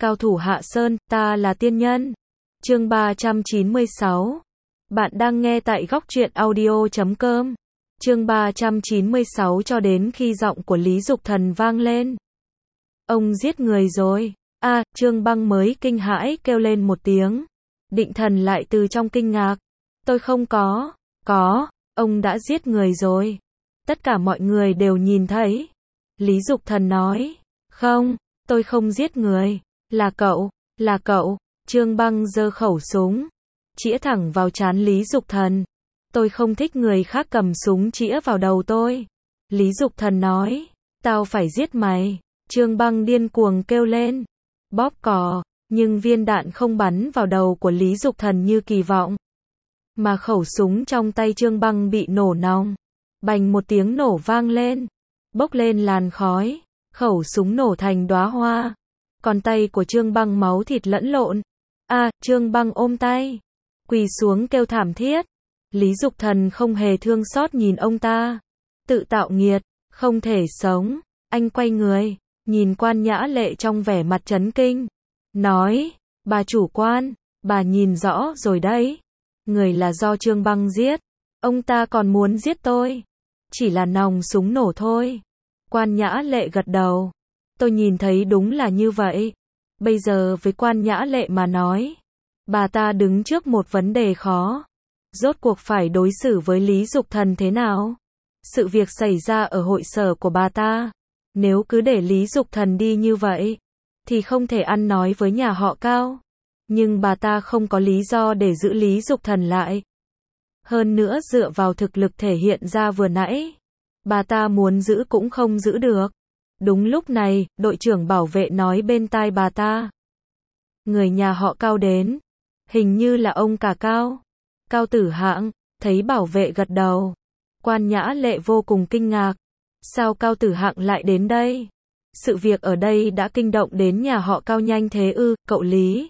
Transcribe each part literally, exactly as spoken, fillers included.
Cao thủ Hạ Sơn, ta là tiên nhân. Chương ba trăm chín mươi sáu. Bạn đang nghe tại góc truyện audio chấm com. Chương ba trăm chín mươi sáu cho đến khi giọng của Lý Dục Thần vang lên. Ông giết người rồi. A, à, Trương Băng mới kinh hãi kêu lên một tiếng. Định Thần lại từ trong kinh ngạc. Tôi không có. Có, ông đã giết người rồi. Tất cả mọi người đều nhìn thấy. Lý Dục Thần nói. Không, tôi không giết người. Là cậu, là cậu. Trương Băng giơ khẩu súng, chĩa thẳng vào trán Lý Dục Thần. Tôi không thích người khác cầm súng chĩa vào đầu tôi. Lý Dục Thần nói. Tao phải giết mày. Trương Băng điên cuồng kêu lên. Bóp cò, nhưng viên đạn không bắn vào đầu của Lý Dục Thần như kỳ vọng. Mà khẩu súng trong tay Trương Băng bị nổ nòng. Bành một tiếng nổ vang lên. Bốc lên làn khói. Khẩu súng nổ thành đóa hoa. Còn tay của Trương Băng máu thịt lẫn lộn. A, à, Trương Băng ôm tay. Quỳ xuống kêu thảm thiết. Lý Dục Thần không hề thương xót nhìn ông ta. Tự tạo nghiệt, không thể sống. Anh quay người, nhìn Quan Nhã Lệ trong vẻ mặt chấn kinh. Nói, bà chủ quan, bà nhìn rõ rồi đấy. Người là do Trương Băng giết. Ông ta còn muốn giết tôi. Chỉ là nòng súng nổ thôi. Quan Nhã Lệ gật đầu. Tôi nhìn thấy đúng là như vậy. Bây giờ với Quan Nhã Lệ mà nói, bà ta đứng trước một vấn đề khó. Rốt cuộc phải đối xử với Lý Dục Thần thế nào? Sự việc xảy ra ở hội sở của bà ta. Nếu cứ để Lý Dục Thần đi như vậy, thì không thể ăn nói với nhà họ Cao. Nhưng bà ta không có lý do để giữ Lý Dục Thần lại. Hơn nữa dựa vào thực lực thể hiện ra vừa nãy, bà ta muốn giữ cũng không giữ được. Đúng lúc này, đội trưởng bảo vệ nói bên tai bà ta. Người nhà họ Cao đến. Hình như là ông cả Cao. Cao Tử Hạng, thấy bảo vệ gật đầu. Quan Nhã Lệ vô cùng kinh ngạc. Sao Cao Tử Hạng lại đến đây? Sự việc ở đây đã kinh động đến nhà họ Cao nhanh thế ư, cậu Lý?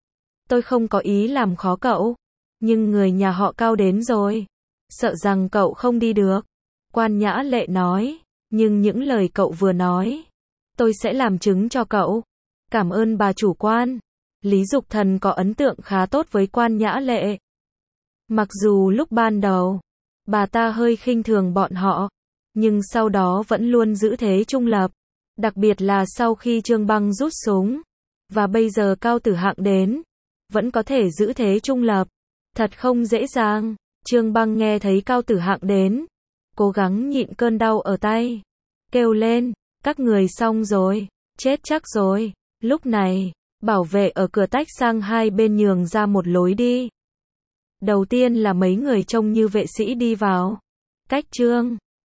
Tôi không có ý làm khó cậu. Nhưng người nhà họ Cao đến rồi. Sợ rằng cậu không đi được. Quan Nhã Lệ nói. Nhưng những lời cậu vừa nói, tôi sẽ làm chứng cho cậu. Cảm ơn bà chủ quan. Lý Dục Thần có ấn tượng khá tốt với Quan Nhã Lệ. Mặc dù lúc ban đầu, bà ta hơi khinh thường bọn họ, nhưng sau đó vẫn luôn giữ thế trung lập. Đặc biệt là sau khi Trương Băng rút súng, và bây giờ Cao Tử Hạng đến, vẫn có thể giữ thế trung lập. Thật không dễ dàng. Trương Băng nghe thấy Cao Tử Hạng đến, cố gắng nhịn cơn đau ở tay. Kêu lên, các người xong rồi, chết chắc rồi. Lúc này, bảo vệ ở cửa tách sang hai bên nhường ra một lối đi. Đầu tiên là mấy người trông như vệ sĩ đi vào. Cách Trương